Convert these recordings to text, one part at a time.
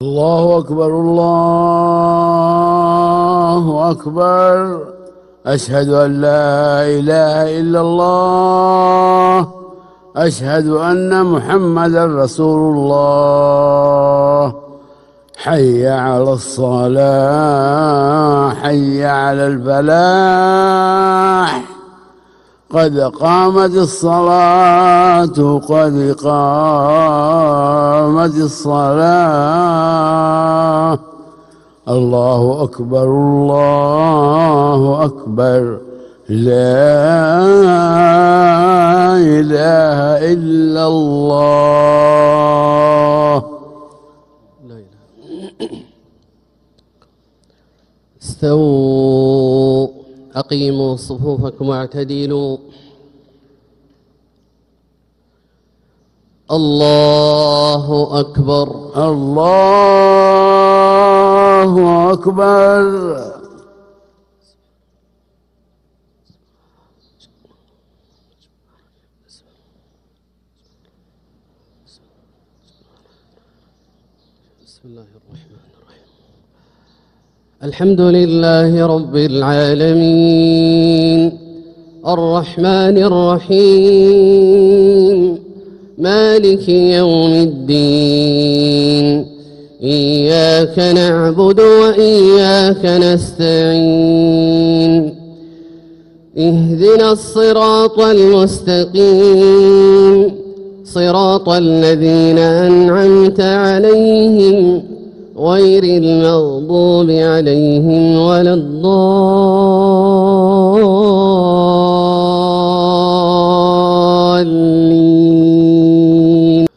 الله أكبر الله أكبر. أشهد أن لا إله إلا الله. أشهد أن محمدا رسول الله. حي على الصلاة، حي على الفلاح. قد قامت الصلاة، قد قامت الصلاة. الله أكبر الله أكبر. لا إله إلا الله. استووا، أقيموا صفوفكم واعتدلوا. الله أكبر الله أكبر. بسم الله الرحمن الرحيم. الحمد لله رب العالمين، الرحمن الرحيم، مالك يوم الدين. إياك نعبد وإياك نستعين. اهدنا الصراط المستقيم، صراط الذين أنعمت عليهم غير المغضوب عليهم ولا الضالين.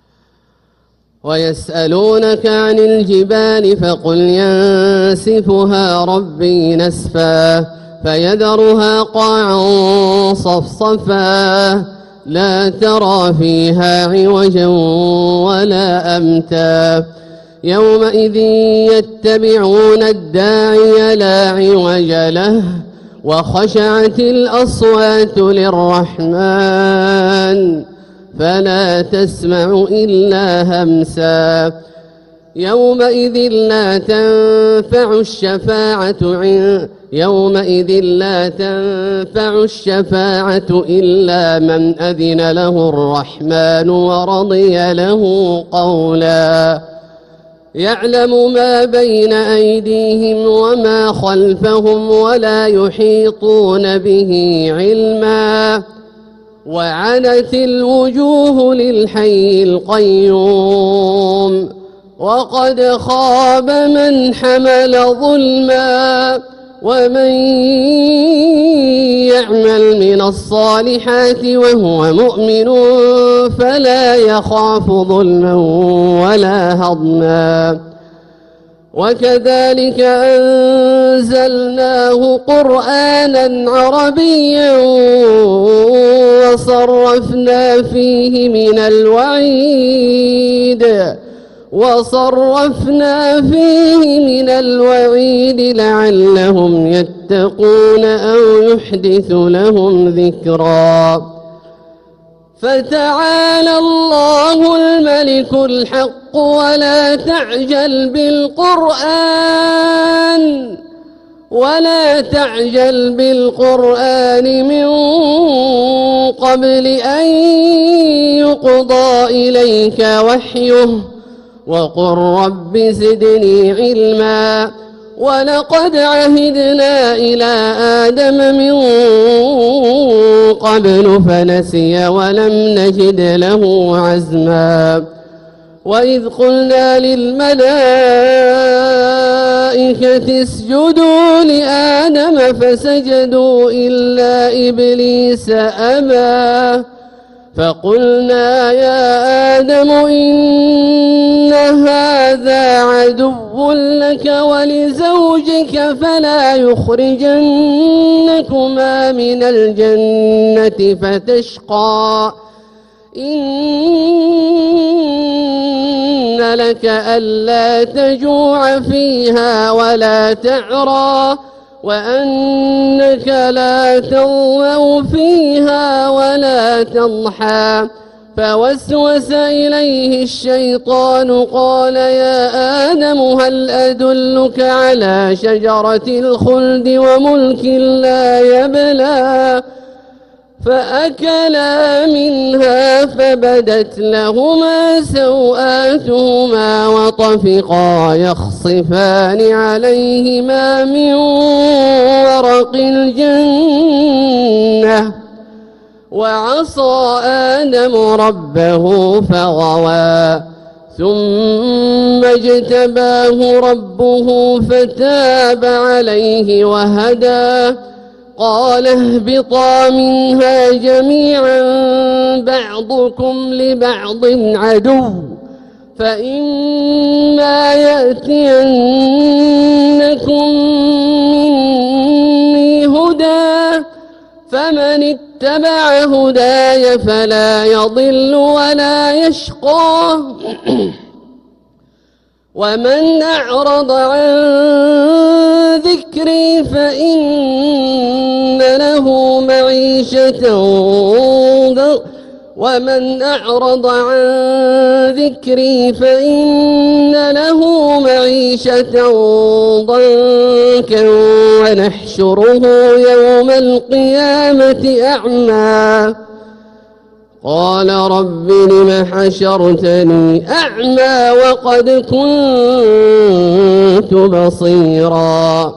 ويسألونك عن الجبال فقل ينسفها ربي نسفا فيذرها قاعا صفصفا لا ترى فيها عوجا ولا أمتا. يومئذ يتبعون الداعي لا عوج له وخشعت الأصوات للرحمن فلا تسمع إلا همسا. يومئذ لا تنفع الشفاعة إلا من أذن له الرحمن ورضي له قولا. يعلم ما بين أيديهم وما خلفهم ولا يحيطون به علما. وعنت الوجوه للحي القيوم وقد خاب من حمل ظلما. ومن يعمل من الصالحات وهو مؤمن فلا يخاف ظلما ولا هضما. وكذلك أنزلناه قرآنا عربيا وصرفنا فيه من الوعيد لعلهم يتقون أو يحدث لهم ذكرا. فتعالى الله الملك الحق ولا تعجل بالقرآن من قبل أن يقضى إليك وحيه وقل رب زدني علما. ولقد عهدنا إلى آدم من قبل فنسي ولم نجد له عزما. وإذ قلنا للملائكة اسجدوا لآدم فسجدوا إلا إبليس أبى. فقلنا يا آدم إن هذا عدو لك ولزوجك فلا يخرجنكما من الجنة فتشقى. إن لك ألا تجوع فيها ولا تعرى وأنك لا تظمأ فيها ولا تضحى فوسوس إليه الشيطان قال يا آدم هل أدلك على شجرة الخلد وملك لا يبلى فأكلا منها فبدت لهما سوآتهما وطفقا يخصفان عليهما من ورق الجنة وعصى آدم ربه فغوى ثم اجتباه ربه فتاب عليه وهدى قال اهبطا منها جميعا بعضكم لبعض عدو فإما يأتينكم مني هدى فمن اتبع هداي فلا يضل ولا يشقى ومن أعرض عن ذكري فإن له معيشة ضنكا ونحشره يوم القيامة أعمى قال رب لم حشرتني أعمى وقد كنت بصيرا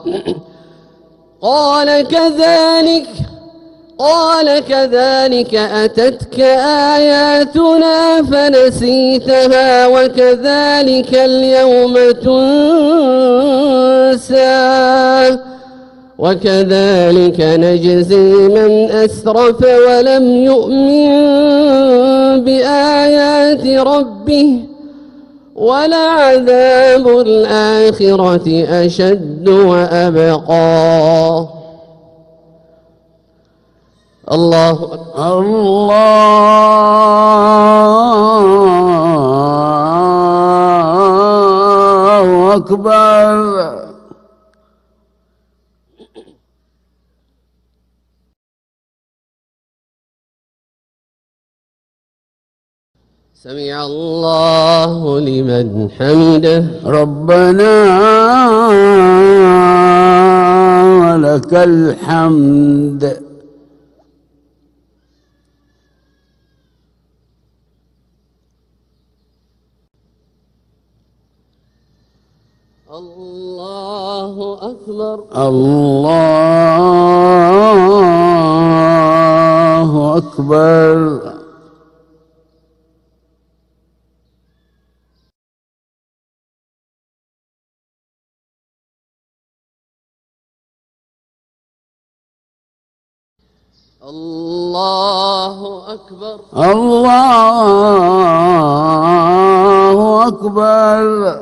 قال كذلك أتتك آياتنا فنسيتها وكذلك اليوم تنسى وكذلك نجزي من أسرف ولم يؤمن بآيات ربه ولعذاب الآخرة أشد وأبقى الله أكبر الله أكبر سمع الله لمن حمده ربنا ولك الحمد الله أكبر الله أكبر الله أكبر الله أكبر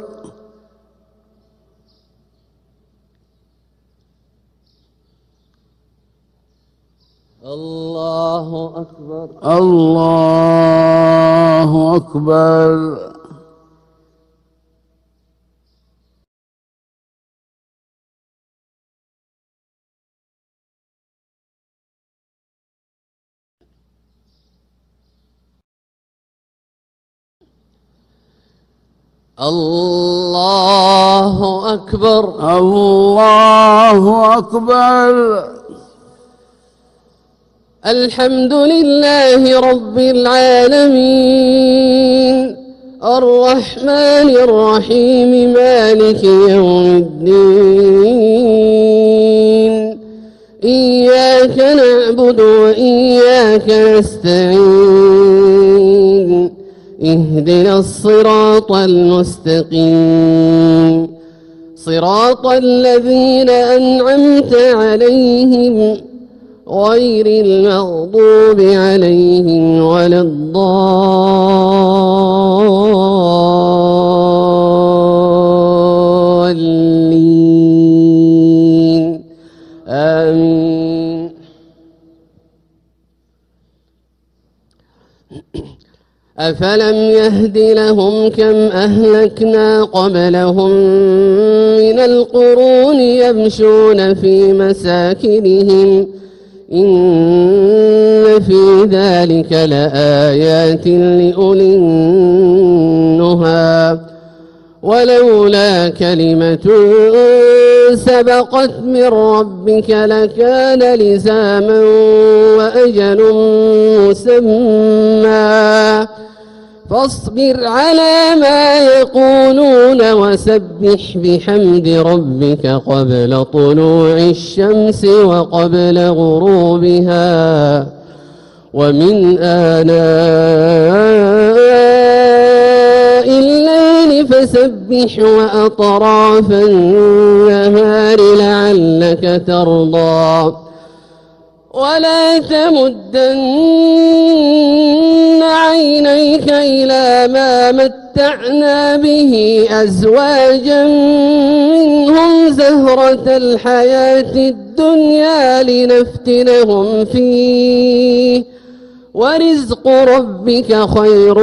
الله أكبر الله أكبر الله أكبر الله أكبر الحمد لله رب العالمين الرحمن الرحيم مالك يوم الدين إياك نعبد وإياك نستعين اهدنا الصراط المستقيم صراط الذين أنعمت عليهم غير المغضوب عليهم ولا الضالين آمين أفلم يهد لهم كم أهلكنا قبلهم من القرون يمشون في مساكنهم إن في ذلك لآيات لأولي النهى ولولا كلمة سبقت من ربك لكان لزاما وأجل مسمى فاصبر على ما يقولون وسبح بحمد ربك قبل طلوع الشمس وقبل غروبها ومن آناء الليل فسبح وأطراف النهار لعلك ترضى ولا تمدن عينيك إلى ما متعنا به أزواجا منهم زهرة الحياة الدنيا لنفتنهم فيه ورزق ربك خير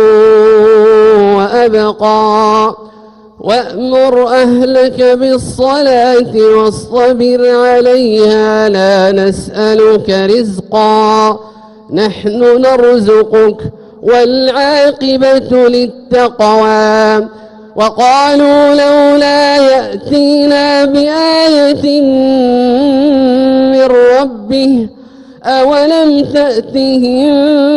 وأبقى وأمر أهلك بالصلاة واصطبر عليها لا نسألك رزقا نحن نرزقك والعاقبة للتقوى وقالوا لولا يأتينا بآية من ربه أولم تأتهم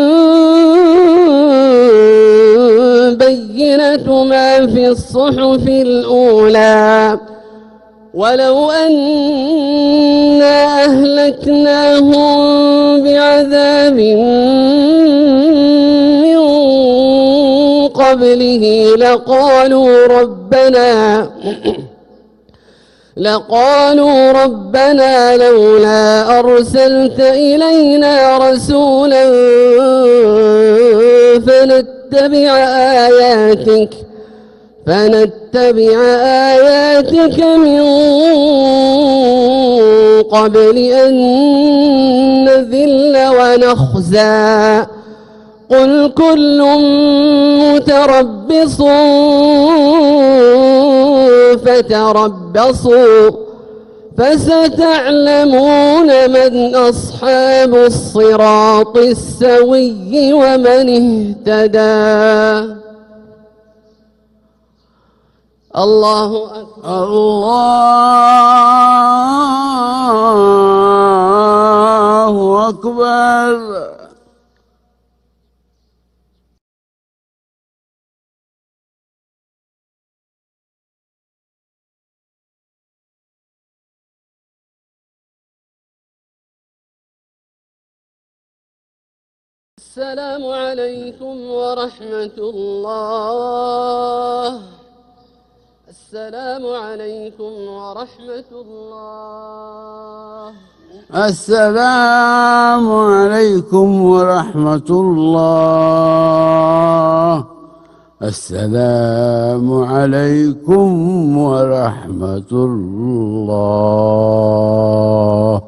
بينة ما في الصحف الأولى ولو أنا أهلكناهم بعذاب من قبله لقالوا ربنا لولا أرسلت إلينا رسولا فنتبع آياتك من قبل أن نذل ونخزى قل كل متربص فتربصوا فستعلمون من أصحاب الصراط السوي ومن اهتدى الله أكبر الله أكبر السلام عليكم ورحمة الله السلام عليكم ورحمة الله السلام عليكم ورحمة الله السلام عليكم ورحمة الله